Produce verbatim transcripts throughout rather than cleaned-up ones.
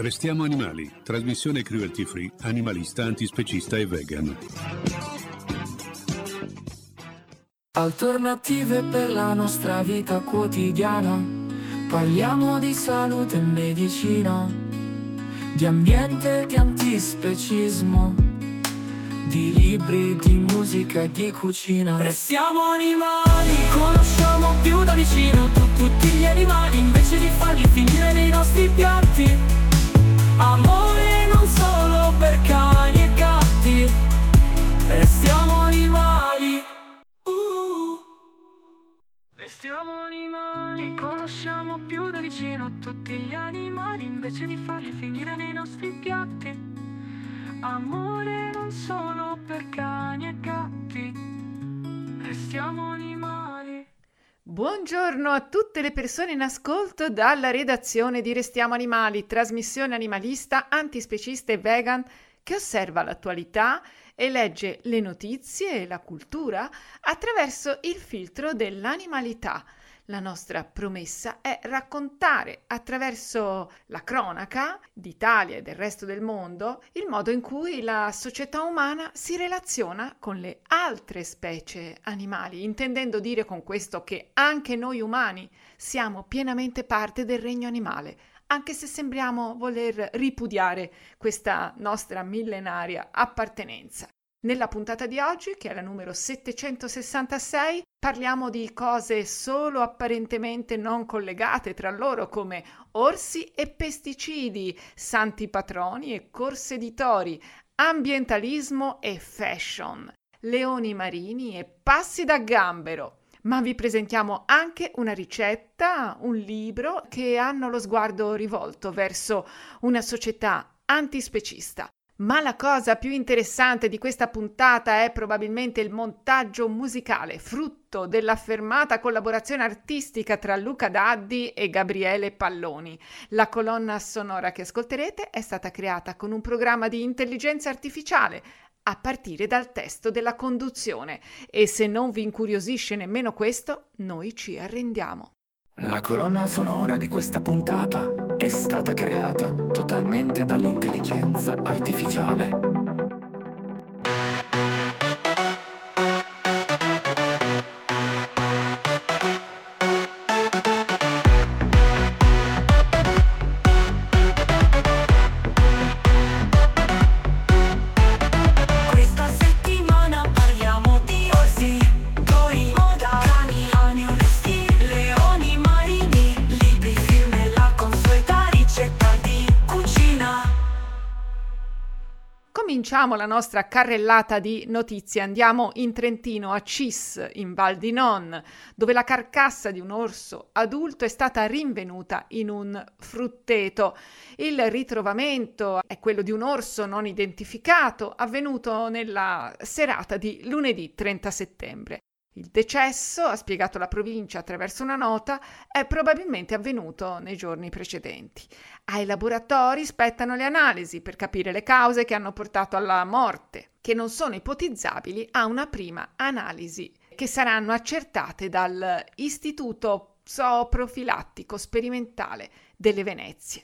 Restiamo animali, trasmissione cruelty free, animalista, antispecista e vegan. Alternative per la nostra vita quotidiana. Parliamo di salute e medicina, di ambiente e di antispecismo, di libri, di musica e di cucina. Restiamo animali, conosciamo più da vicino tu, tutti gli animali, invece di farli finire nei nostri piatti. Amore non solo per cani e gatti. Restiamo animali. uh. Restiamo animali, conosciamo più da vicino tutti gli animali, invece di farli finire nei nostri piatti. Amore non solo per cani e gatti. Restiamo animali. Buongiorno a tutte le persone in ascolto dalla redazione di Restiamo Animali, trasmissione animalista, antispecista e vegan che osserva l'attualità e legge le notizie e la cultura attraverso il filtro dell'animalità. La nostra promessa è raccontare attraverso la cronaca d'Italia e del resto del mondo il modo in cui la società umana si relaziona con le altre specie animali, intendendo dire con questo che anche noi umani siamo pienamente parte del regno animale, anche se sembriamo voler ripudiare questa nostra millenaria appartenenza. Nella puntata di oggi, che è la numero settecentosessantasei, parliamo di cose solo apparentemente non collegate tra loro come orsi e pesticidi, santi patroni e corse di tori, ambientalismo e fashion, leoni marini e passi da gambero. Ma vi presentiamo anche una ricetta, un libro che hanno lo sguardo rivolto verso una società antispecista. Ma la cosa più interessante di questa puntata è probabilmente il montaggio musicale, frutto dell'affermata collaborazione artistica tra Luca Daddi e Gabriele Palloni. La colonna sonora che ascolterete è stata creata con un programma di intelligenza artificiale, a partire dal testo della conduzione. E se non vi incuriosisce nemmeno questo, noi ci arrendiamo. La colonna sonora di questa puntata è stata creata totalmente dall'intelligenza artificiale. Cominciamo la nostra carrellata di notizie. Andiamo in Trentino, a Cis, in Val di Non, dove la carcassa di un orso adulto è stata rinvenuta in un frutteto. Il ritrovamento è quello di un orso non identificato, avvenuto nella serata di lunedì trenta settembre. Il decesso, ha spiegato la provincia attraverso una nota, è probabilmente avvenuto nei giorni precedenti. Ai laboratori spettano le analisi per capire le cause che hanno portato alla morte, che non sono ipotizzabili a una prima analisi, che saranno accertate dal Istituto Zooprofilattico Sperimentale delle Venezie.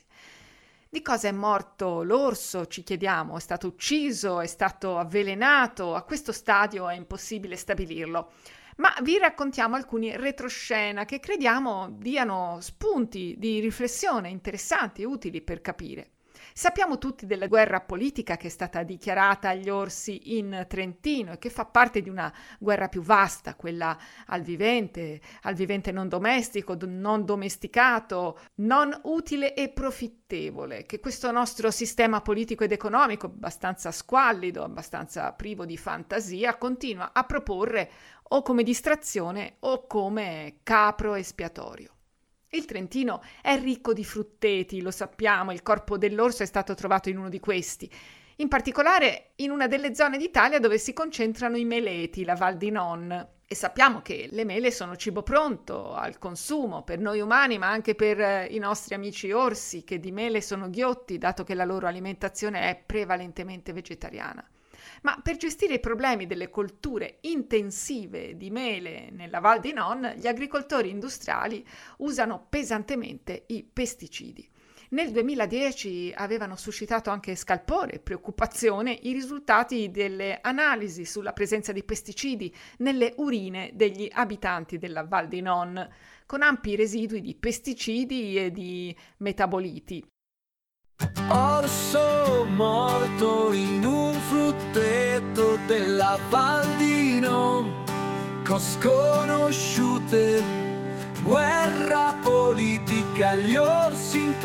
Di cosa è morto l'orso, ci chiediamo? È stato ucciso? È stato avvelenato? A questo stadio è impossibile stabilirlo. Ma vi raccontiamo alcuni retroscena che crediamo diano spunti di riflessione interessanti e utili per capire. Sappiamo tutti della guerra politica che è stata dichiarata agli orsi in Trentino e che fa parte di una guerra più vasta, quella al vivente, al vivente non domestico, non domesticato, non utile e profittevole, che questo nostro sistema politico ed economico, abbastanza squallido, abbastanza privo di fantasia, continua a proporre o come distrazione o come capro espiatorio. Il Trentino è ricco di frutteti, lo sappiamo, il corpo dell'orso è stato trovato in uno di questi, in particolare in una delle zone d'Italia dove si concentrano i meleti, la Val di Non. E sappiamo che le mele sono cibo pronto al consumo per noi umani, ma anche per i nostri amici orsi, che di mele sono ghiotti, dato che la loro alimentazione è prevalentemente vegetariana. Ma per gestire i problemi delle colture intensive di mele nella Val di Non, gli agricoltori industriali usano pesantemente i pesticidi. Nel duemiladieci avevano suscitato anche scalpore e preoccupazione i risultati delle analisi sulla presenza di pesticidi nelle urine degli abitanti della Val di Non, con ampi residui di pesticidi e di metaboliti. Orso morto in un frutteto della Val di Non, con sconosciute, guerra politica, gli orsi in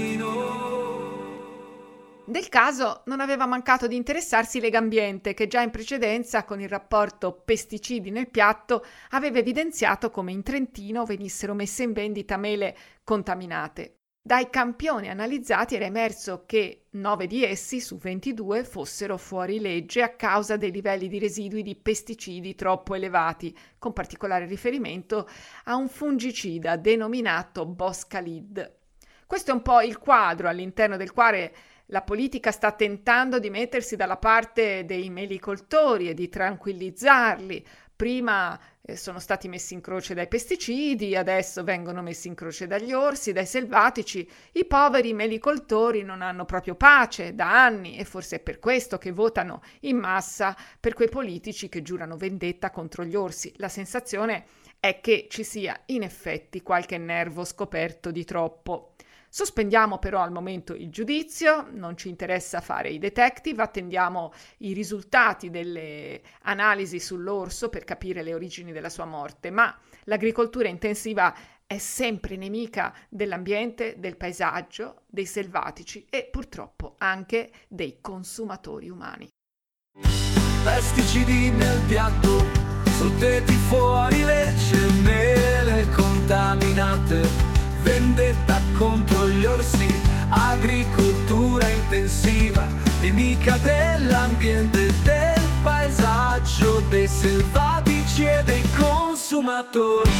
Trentino. Del caso non aveva mancato di interessarsi Legambiente, che già in precedenza, con il rapporto Pesticidi nel piatto, aveva evidenziato come in Trentino venissero messe in vendita mele contaminate. Dai campioni analizzati era emerso che nove di essi su ventidue fossero fuori legge a causa dei livelli di residui di pesticidi troppo elevati, con particolare riferimento a un fungicida denominato Boscalid. Questo è un po' il quadro all'interno del quale la politica sta tentando di mettersi dalla parte dei melicoltori e di tranquillizzarli. Prima eh, sono stati messi in croce dai pesticidi, adesso vengono messi in croce dagli orsi, dai selvatici. I poveri melicoltori non hanno proprio pace da anni e forse è per questo che votano in massa per quei politici che giurano vendetta contro gli orsi. La sensazione è che ci sia in effetti qualche nervo scoperto di troppo. Sospendiamo però al momento il giudizio, non ci interessa fare i detective, attendiamo i risultati delle analisi sull'orso per capire le origini della sua morte, ma l'agricoltura intensiva è sempre nemica dell'ambiente, del paesaggio, dei selvatici e purtroppo anche dei consumatori umani. Pesticidi nel piatto, frutteti fuori legge, mele contaminate, vendetta contro gli orsi, agricoltura intensiva, nemica dell'ambiente, del paesaggio, dei selvatici e dei consumatori.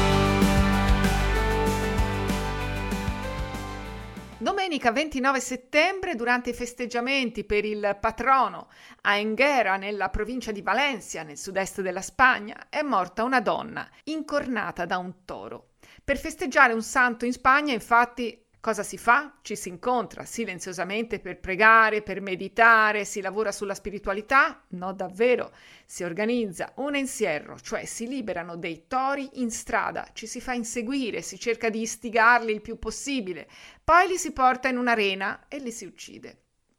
Domenica ventinove settembre, durante i festeggiamenti per il patrono a Enguera, nella provincia di Valencia, nel sud-est della Spagna, è morta una donna incornata da un toro. Per festeggiare un santo in Spagna, infatti, cosa si fa? Ci si incontra silenziosamente per pregare, per meditare, si lavora sulla spiritualità? No, davvero. Si organizza un ensierro, cioè si liberano dei tori in strada, ci si fa inseguire, si cerca di istigarli il più possibile, poi li si porta in un'arena e li si uccide.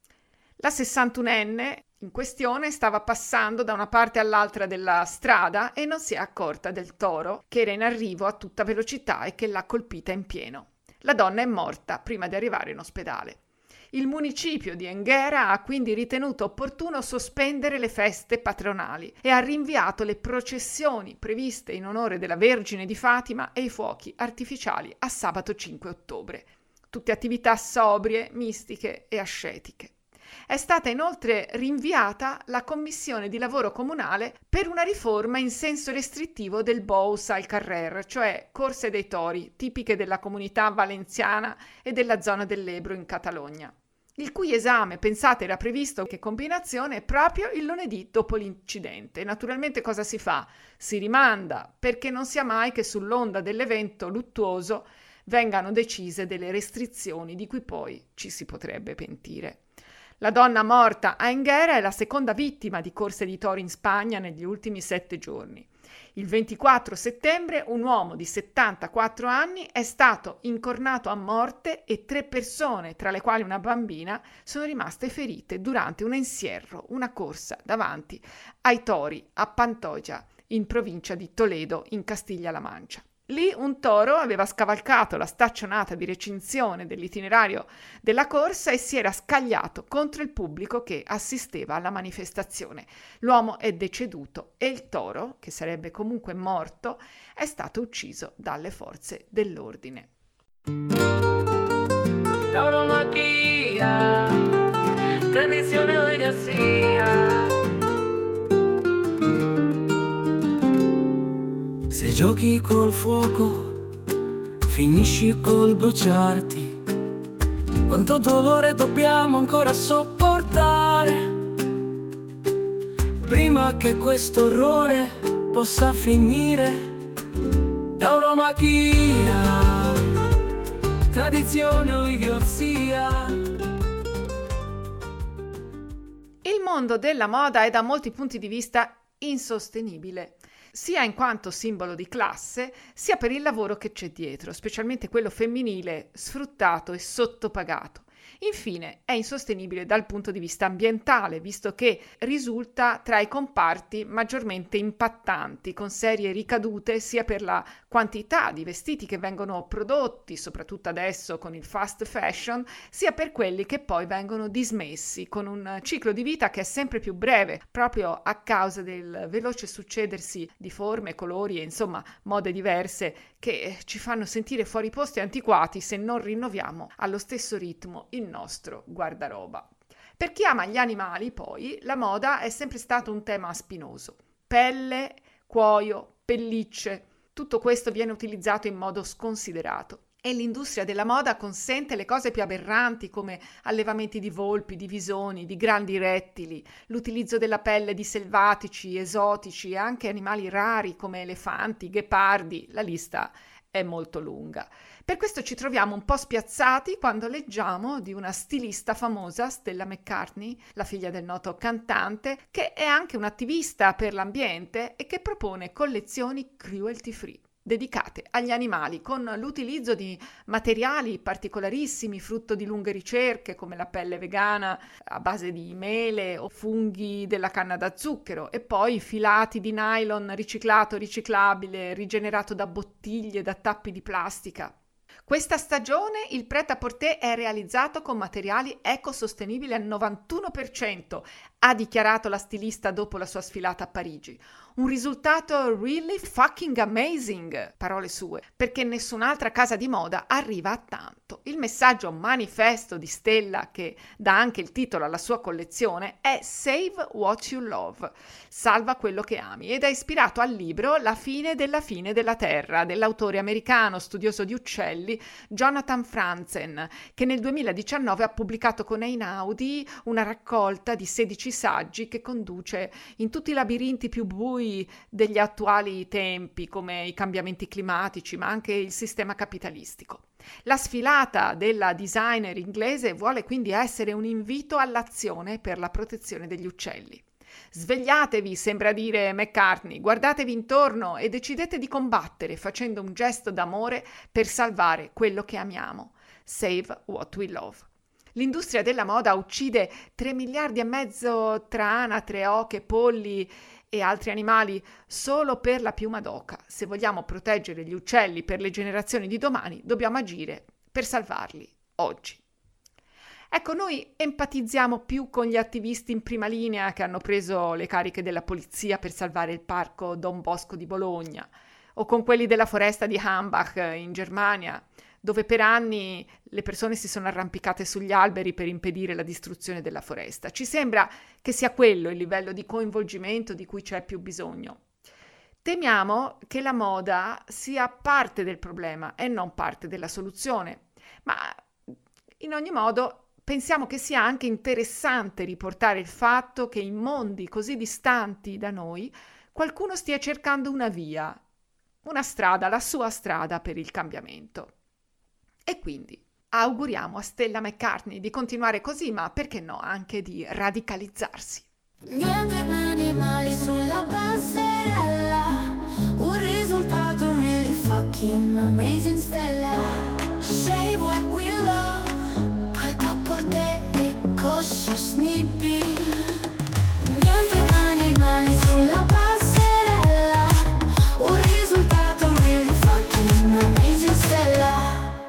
La sessantunenne in questione stava passando da una parte all'altra della strada e non si è accorta del toro che era in arrivo a tutta velocità e che l'ha colpita in pieno. La donna è morta prima di arrivare in ospedale. Il municipio di Enguera ha quindi ritenuto opportuno sospendere le feste patronali e ha rinviato le processioni previste in onore della Vergine di Fatima e i fuochi artificiali a sabato cinque ottobre. Tutte attività sobrie, mistiche e ascetiche. È stata inoltre rinviata la commissione di lavoro comunale per una riforma in senso restrittivo del Bous al Carrer, cioè corse dei tori, tipiche della comunità valenziana e della zona dell'Ebro in Catalogna, il cui esame, pensate, era previsto che combinazione proprio il lunedì dopo l'incidente. Naturalmente cosa si fa? Si rimanda, perché non sia mai che sull'onda dell'evento luttuoso vengano decise delle restrizioni di cui poi ci si potrebbe pentire. La donna morta a Enguera è la seconda vittima di corse di tori in Spagna negli ultimi sette giorni. Il ventiquattro settembre un uomo di settantaquattro anni è stato incornato a morte e tre persone, tra le quali una bambina, sono rimaste ferite durante un ensierro, una corsa davanti ai tori a Pantoja, in provincia di Toledo, in Castiglia-La Mancia. Lì un toro aveva scavalcato la staccionata di recinzione dell'itinerario della corsa e si era scagliato contro il pubblico che assisteva alla manifestazione. L'uomo è deceduto e il toro, che sarebbe comunque morto, è stato ucciso dalle forze dell'ordine. Tauromaquia, tradizione di Garcia. Se giochi col fuoco, finisci col bruciarti. Quanto dolore dobbiamo ancora sopportare prima che questo orrore possa finire. Tauromaquia, tradizione o idiozia. Il mondo della moda è da molti punti di vista insostenibile, sia in quanto simbolo di classe, sia per il lavoro che c'è dietro, specialmente quello femminile, sfruttato e sottopagato. Infine, è insostenibile dal punto di vista ambientale, visto che risulta tra i comparti maggiormente impattanti, con serie ricadute sia per la quantità di vestiti che vengono prodotti, soprattutto adesso con il fast fashion, sia per quelli che poi vengono dismessi, con un ciclo di vita che è sempre più breve, proprio a causa del veloce succedersi di forme, colori e insomma mode diverse che ci fanno sentire fuori posto e antiquati se non rinnoviamo allo stesso ritmo il nostro guardaroba. Per chi ama gli animali, poi, la moda è sempre stato un tema spinoso. Pelle, cuoio, pellicce, tutto questo viene utilizzato in modo sconsiderato. E l'industria della moda consente le cose più aberranti come allevamenti di volpi, di visoni, di grandi rettili, l'utilizzo della pelle di selvatici, esotici e anche animali rari come elefanti, ghepardi, la lista è molto lunga. Per questo ci troviamo un po' spiazzati quando leggiamo di una stilista famosa, Stella McCartney, la figlia del noto cantante, che è anche un'attivista per l'ambiente e che propone collezioni cruelty free, dedicate agli animali, con l'utilizzo di materiali particolarissimi, frutto di lunghe ricerche, come la pelle vegana a base di mele o funghi della canna da zucchero, e poi filati di nylon riciclato, riciclabile, rigenerato da bottiglie, da tappi di plastica. Questa stagione il prêt-à-porter è realizzato con materiali ecosostenibili al novantuno per cento, ha dichiarato la stilista dopo la sua sfilata a Parigi. Un risultato really fucking amazing, parole sue, perché nessun'altra casa di moda arriva a tanto. Il messaggio manifesto di Stella, che dà anche il titolo alla sua collezione, è Save What You Love, salva quello che ami, ed è ispirato al libro La fine della fine della Terra, dell'autore americano studioso di uccelli Jonathan Franzen, che nel duemiladiciannove ha pubblicato con Einaudi una raccolta di sedici saggi che conduce in tutti i labirinti più bui degli attuali tempi, come i cambiamenti climatici, ma anche il sistema capitalistico. La sfilata della designer inglese vuole quindi essere un invito all'azione per la protezione degli uccelli. Svegliatevi, sembra dire McCartney, guardatevi intorno e decidete di combattere facendo un gesto d'amore per salvare quello che amiamo. Save what we love. L'industria della moda uccide tre miliardi e mezzo tra anatre, oche, polli e altri animali solo per la piuma d'oca. Se vogliamo proteggere gli uccelli per le generazioni di domani, dobbiamo agire per salvarli oggi. Ecco, noi empatizziamo più con gli attivisti in prima linea che hanno preso le cariche della polizia per salvare il parco Don Bosco di Bologna, o con quelli della foresta di Hambach in Germania, dove per anni le persone si sono arrampicate sugli alberi per impedire la distruzione della foresta. Ci sembra che sia quello il livello di coinvolgimento di cui c'è più bisogno. Temiamo che la moda sia parte del problema e non parte della soluzione, ma in ogni modo pensiamo che sia anche interessante riportare il fatto che in mondi così distanti da noi qualcuno stia cercando una via, una strada, la sua strada per il cambiamento. E quindi auguriamo a Stella McCartney di continuare così, ma perché no, anche di radicalizzarsi. Niente animali sulla passerella, un risultato really fucking amazing, Stella. Say what we love, prêt-à-porter e cosce snippy. Niente animali sulla passerella, un risultato really fucking amazing, Stella.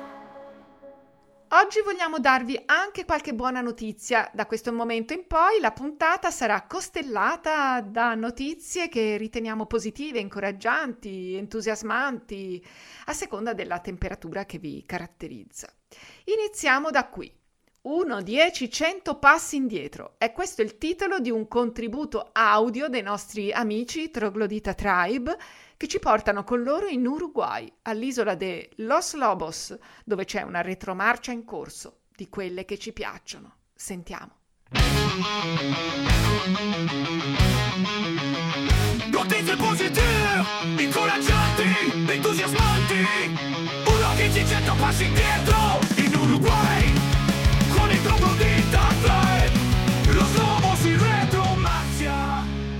Oggi vogliamo darvi anche qualche buona notizia. Da questo momento in poi la puntata sarà costellata da notizie che riteniamo positive, incoraggianti, entusiasmanti, a seconda della temperatura che vi caratterizza. Iniziamo da qui. uno, dieci, cento passi indietro. È questo il titolo di un contributo audio dei nostri amici Troglodita Tribe, che ci portano con loro in Uruguay, all'isola de Los Lobos, dove c'è una retromarcia in corso, di quelle che ci piacciono. Sentiamo. Notizie positive, incoraggianti, entusiasmanti. Uno che dice cento passi indietro in Uruguay con il troglodita club, lo slobo si retromazia.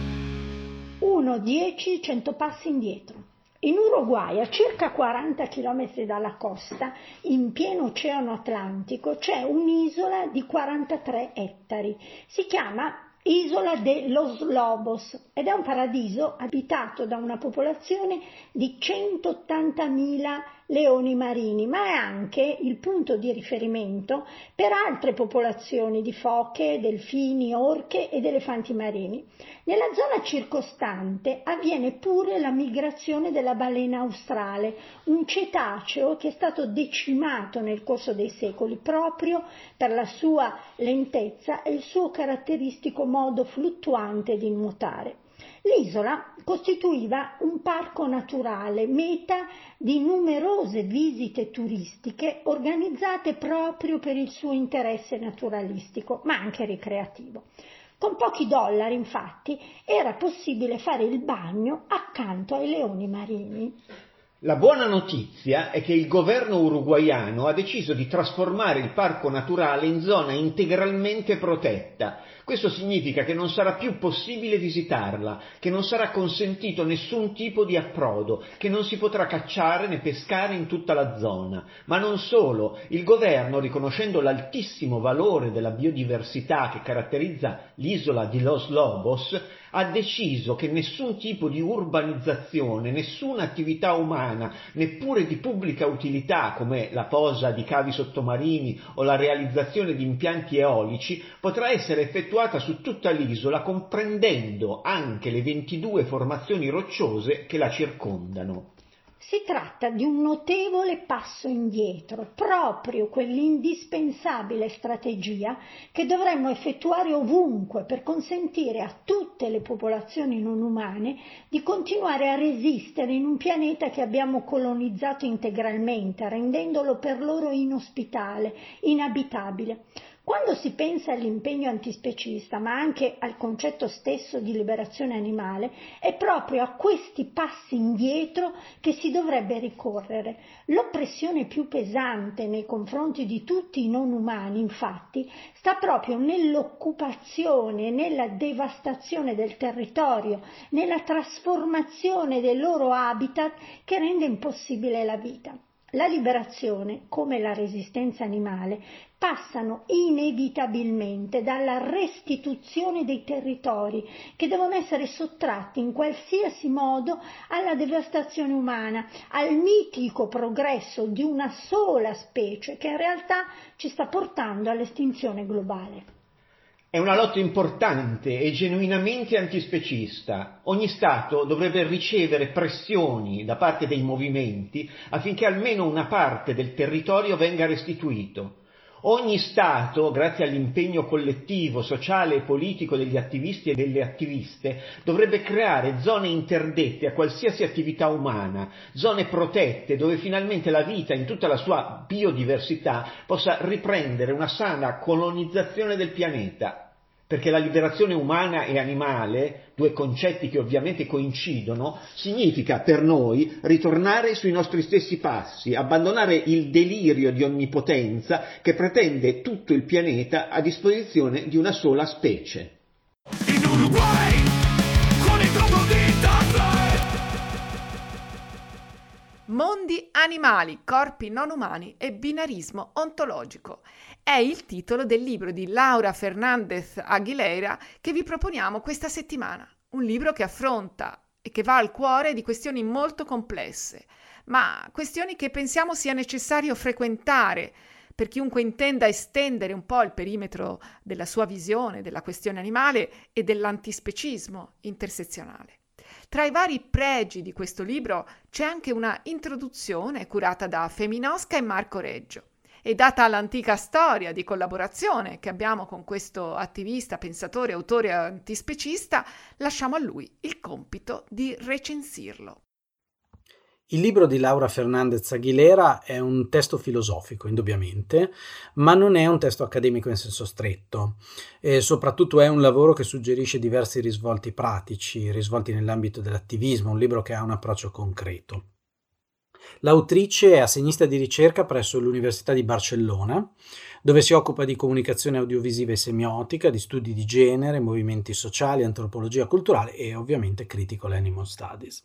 uno, dieci, cento passi indietro. In Uruguay, a circa quaranta chilometri dalla costa, in pieno Oceano Atlantico, c'è un'isola di quarantatré ettari. Si chiama Isola de Los Lobos ed è un paradiso abitato da una popolazione di centottantamila leoni marini, ma è anche il punto di riferimento per altre popolazioni di foche, delfini, orche ed elefanti marini. Nella zona circostante avviene pure la migrazione della balena australe, un cetaceo che è stato decimato nel corso dei secoli proprio per la sua lentezza e il suo caratteristico modo fluttuante di nuotare. L'isola costituiva un parco naturale, meta di numerose visite turistiche organizzate proprio per il suo interesse naturalistico, ma anche ricreativo. Con pochi dollari, infatti, era possibile fare il bagno accanto ai leoni marini. La buona notizia è che il governo uruguaiano ha deciso di trasformare il parco naturale in zona integralmente protetta. Questo significa che non sarà più possibile visitarla, che non sarà consentito nessun tipo di approdo, che non si potrà cacciare né pescare in tutta la zona. Ma non solo, il governo, riconoscendo l'altissimo valore della biodiversità che caratterizza l'isola di Los Lobos, ha deciso che nessun tipo di urbanizzazione, nessuna attività umana, neppure di pubblica utilità come la posa di cavi sottomarini o la realizzazione di impianti eolici potrà essere effettuata su tutta l'isola, comprendendo anche le ventidue formazioni rocciose che la circondano. Si tratta di un notevole passo indietro, proprio quell'indispensabile strategia che dovremmo effettuare ovunque per consentire a tutte le popolazioni non umane di continuare a resistere in un pianeta che abbiamo colonizzato integralmente, rendendolo per loro inospitale, inabitabile. Quando si pensa all'impegno antispecista, ma anche al concetto stesso di liberazione animale, è proprio a questi passi indietro che si dovrebbe ricorrere. L'oppressione più pesante nei confronti di tutti i non umani, infatti, sta proprio nell'occupazione, nella devastazione del territorio, nella trasformazione del loro habitat che rende impossibile la vita. La liberazione, come la resistenza animale, passano inevitabilmente dalla restituzione dei territori che devono essere sottratti in qualsiasi modo alla devastazione umana, al mitico progresso di una sola specie che in realtà ci sta portando all'estinzione globale. È una lotta importante e genuinamente antispecista. Ogni Stato dovrebbe ricevere pressioni da parte dei movimenti affinché almeno una parte del territorio venga restituito. Ogni Stato, grazie all'impegno collettivo, sociale e politico degli attivisti e delle attiviste, dovrebbe creare zone interdette a qualsiasi attività umana, zone protette dove finalmente la vita in tutta la sua biodiversità possa riprendere una sana colonizzazione del pianeta. Perché la liberazione umana e animale, due concetti che ovviamente coincidono, significa per noi ritornare sui nostri stessi passi, abbandonare il delirio di onnipotenza che pretende tutto il pianeta a disposizione di una sola specie. In Uruguay, con il troglodita club. Mondi animali, corpi non umani e binarismo ontologico. È il titolo del libro di Laura Fernandez Aguilera che vi proponiamo questa settimana. Un libro che affronta e che va al cuore di questioni molto complesse, ma questioni che pensiamo sia necessario frequentare per chiunque intenda estendere un po' il perimetro della sua visione della questione animale e dell'antispecismo intersezionale. Tra i vari pregi di questo libro c'è anche una introduzione curata da Feminosca e Marco Reggio. E data l'antica storia di collaborazione che abbiamo con questo attivista, pensatore, autore antispecista, lasciamo a lui il compito di recensirlo. Il libro di Laura Fernández Aguilera è un testo filosofico, indubbiamente, ma non è un testo accademico in senso stretto. E soprattutto è un lavoro che suggerisce diversi risvolti pratici, risvolti nell'ambito dell'attivismo, un libro che ha un approccio concreto. L'autrice è assegnista di ricerca presso l'Università di Barcellona, dove si occupa di comunicazione audiovisiva e semiotica, di studi di genere, movimenti sociali, antropologia culturale e ovviamente critical animal studies.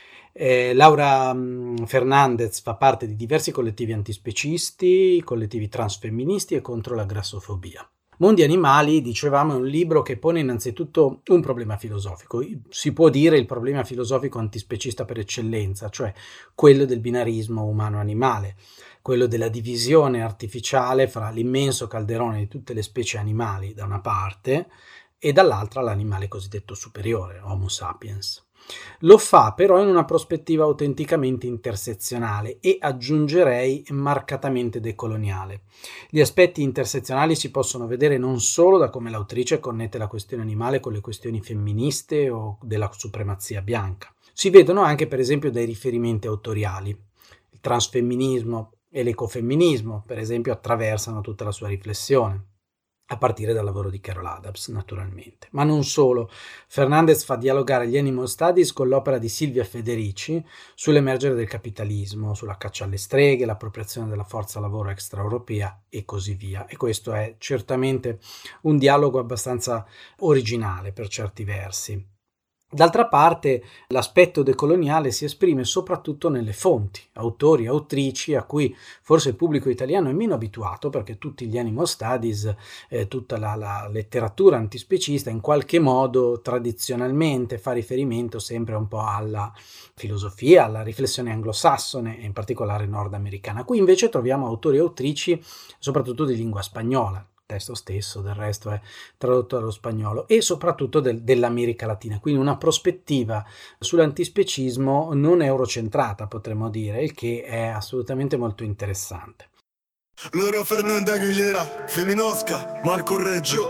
Eh, Laura mh, Fernández fa parte di diversi collettivi antispecisti, collettivi transfemministi e contro la grassofobia. Mondi Animali, dicevamo, è un libro che pone innanzitutto un problema filosofico, si può dire il problema filosofico antispecista per eccellenza, cioè quello del binarismo umano-animale, quello della divisione artificiale fra l'immenso calderone di tutte le specie animali da una parte e dall'altra l'animale cosiddetto superiore, Homo sapiens. Lo fa però in una prospettiva autenticamente intersezionale e aggiungerei marcatamente decoloniale. Gli aspetti intersezionali si possono vedere non solo da come l'autrice connette la questione animale con le questioni femministe o della supremazia bianca. Si vedono anche per esempio dai riferimenti autoriali. Il transfemminismo e l'ecofemminismo, per esempio, attraversano tutta la sua riflessione, a partire dal lavoro di Carol Adams, naturalmente. Ma non solo. Fernández fa dialogare gli animal studies con l'opera di Silvia Federici sull'emergere del capitalismo, sulla caccia alle streghe, l'appropriazione della forza lavoro extraeuropea e così via. E questo è certamente un dialogo abbastanza originale per certi versi. D'altra parte, l'aspetto decoloniale si esprime soprattutto nelle fonti, autori e autrici a cui forse il pubblico italiano è meno abituato, perché tutti gli animal studies, eh, tutta la, la letteratura antispecista in qualche modo tradizionalmente fa riferimento sempre un po' alla filosofia, alla riflessione anglosassone e in particolare nordamericana. Qui invece troviamo autori e autrici soprattutto di lingua spagnola. Il testo stesso del resto è tradotto dallo spagnolo e soprattutto del, dell'America Latina, quindi una prospettiva sull'antispecismo non eurocentrata, potremmo dire, il che è assolutamente molto interessante. Laura Fernández Aguilera, Feminosca, Marco Reggio.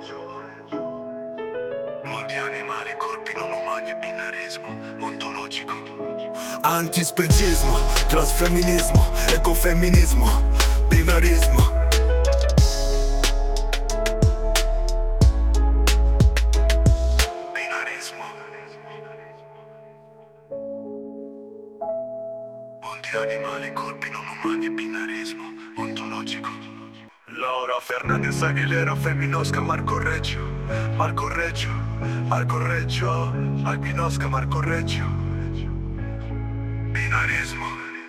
Mondi animali, corpi non umani e binarismo ontologico. Antispecismo, transfemminismo, ecofemminismo, binarismo. Animali, corpi non umani e binarismo ontologico. Laura Fernández Aguilera, Feminosca, Marco Reggio, Marco Reggio, Marco Reggio, Albinosca, Marco Reggio, binarismo.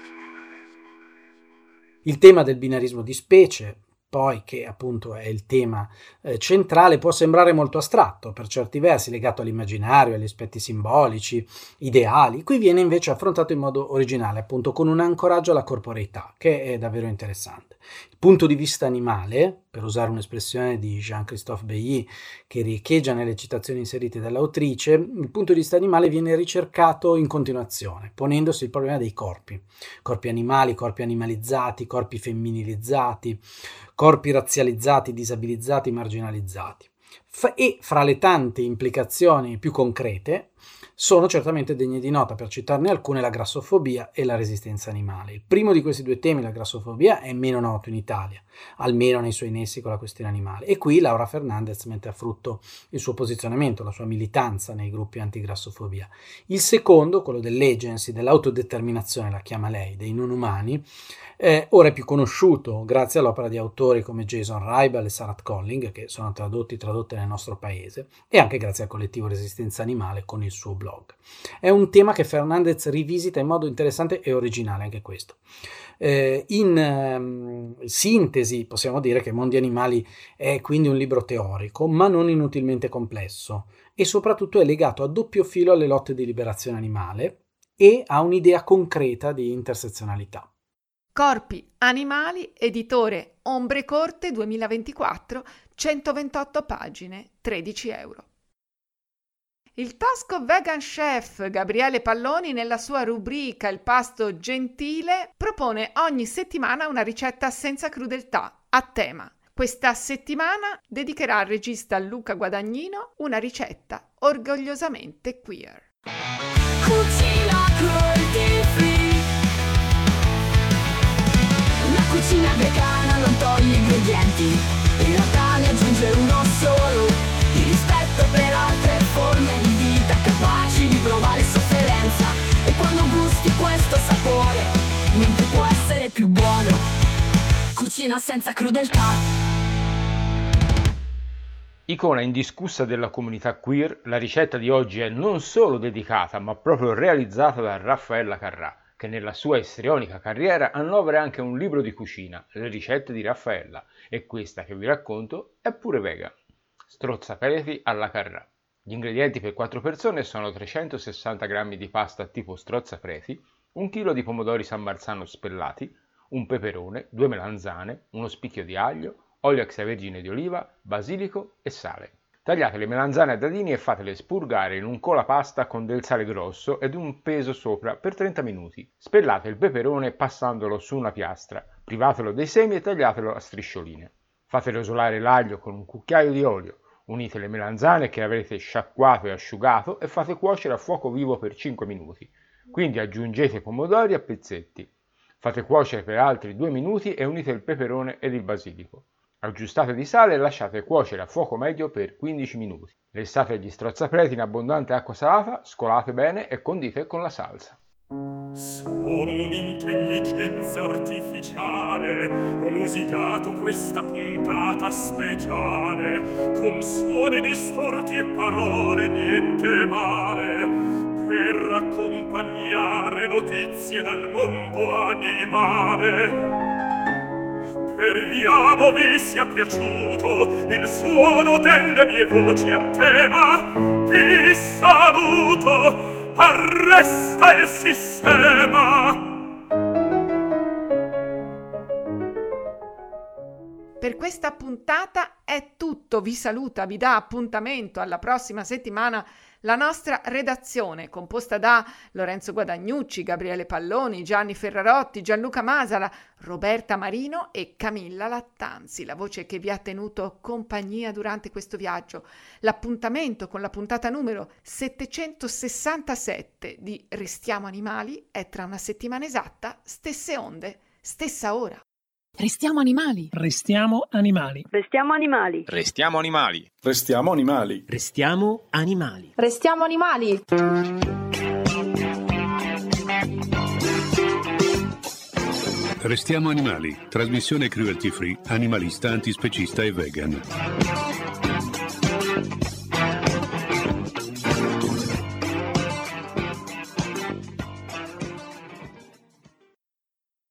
Il tema del binarismo di specie, poi, che appunto è il tema eh, centrale, può sembrare molto astratto, per certi versi legato all'immaginario, agli aspetti simbolici, ideali. Qui viene invece affrontato in modo originale, appunto con un ancoraggio alla corporeità, che è davvero interessante. Il punto di vista animale, per usare un'espressione di Jean-Christophe Bailly, che riecheggia nelle citazioni inserite dall'autrice, il punto di vista animale viene ricercato in continuazione, ponendosi il problema dei corpi. Corpi animali, corpi animalizzati, corpi femminilizzati, corpi razzializzati, disabilizzati, marginalizzati. F- e fra le tante implicazioni più concrete sono certamente degne di nota, per citarne alcune, la grassofobia e la resistenza animale. Il primo di questi due temi, la grassofobia, è meno noto in Italia, almeno nei suoi nessi con la questione animale, e qui Laura Fernández mette a frutto il suo posizionamento, la sua militanza nei gruppi antigrassofobia. Il secondo, quello dell'agency, dell'autodeterminazione, la chiama lei, dei non umani, eh, ora è più conosciuto grazie all'opera di autori come Jason Reibel e Sarah Colling, che sono tradotti tradotte nel nostro paese, e anche grazie al collettivo Resistenza Animale con il suo blog. È un tema che Fernández rivisita in modo interessante e originale, anche questo. Eh, in eh, sintesi possiamo dire che Mondi Animali è quindi un libro teorico, ma non inutilmente complesso, e soprattutto è legato a doppio filo alle lotte di liberazione animale e a un'idea concreta di intersezionalità. Corpi Animali, editore Ombre Corte duemilaventiquattro, centoventotto pagine, tredici euro. Il tosco vegan chef Gabriele Palloni, nella sua rubrica Il pasto gentile, propone ogni settimana una ricetta senza crudeltà, a tema. Questa settimana dedicherà al regista Luca Guadagnino una ricetta orgogliosamente queer. Cucina cruelty free. cucina vegana non toglie ingredienti, in realtà ne aggiunge uno solo, il rispetto per altre forme di vita, capaci di provare sofferenza. E quando gusti questo sapore, niente può essere più buono. Cucina senza crudeltà. Icona indiscussa della comunità queer, la ricetta di oggi è non solo dedicata, ma proprio realizzata da Raffaella Carrà, che nella sua istrionica carriera annovera anche un libro di cucina, Le ricette di Raffaella, e questa che vi racconto è pure vegan. Strozzapreti alla Carrà. Gli ingredienti per quattro persone sono trecentosessanta grammi di pasta tipo strozzapreti, un chilo di pomodori San Marzano spellati, un peperone, due melanzane, uno spicchio di aglio, olio extravergine di oliva, basilico e sale. Tagliate le melanzane a dadini e fatele spurgare in un colapasta con del sale grosso ed un peso sopra per trenta minuti. Spellate il peperone passandolo su una piastra, privatelo dei semi e tagliatelo a striscioline. Fate rosolare l'aglio con un cucchiaio di olio, unite le melanzane che avrete sciacquato e asciugato e fate cuocere a fuoco vivo per cinque minuti. Quindi aggiungete i pomodori a pezzetti. Fate cuocere per altri due minuti e unite il peperone ed il basilico. Aggiustate di sale e lasciate cuocere a fuoco medio per quindici minuti. Versate gli strozzapreti in abbondante acqua salata, scolate bene e condite con la salsa. Sono un'intelligenza artificiale, ho musicato questa puntata speciale, con suoni distorti e parole niente male, per accompagnare notizie dal mondo animale. Speriamo vi sia piaciuto il suono delle mie voci a tema. Vi saluto, arresta il sistema. Per questa puntata è tutto, vi saluta, vi dà appuntamento alla prossima settimana la nostra redazione, composta da Lorenzo Guadagnucci, Gabriele Palloni, Gianni Ferrarotti, Gianluca Masala, Roberta Marino e Camilla Lattanzi, la voce che vi ha tenuto compagnia durante questo viaggio. L'appuntamento con la puntata numero settecentosessantasette di Restiamo Animali è tra una settimana esatta, stesse onde, stessa ora. Restiamo animali. Restiamo animali. Restiamo animali. Restiamo animali. Restiamo animali. Restiamo animali. Restiamo animali. Restiamo animali. Trasmissione cruelty free, animalista, antispecista e vegan.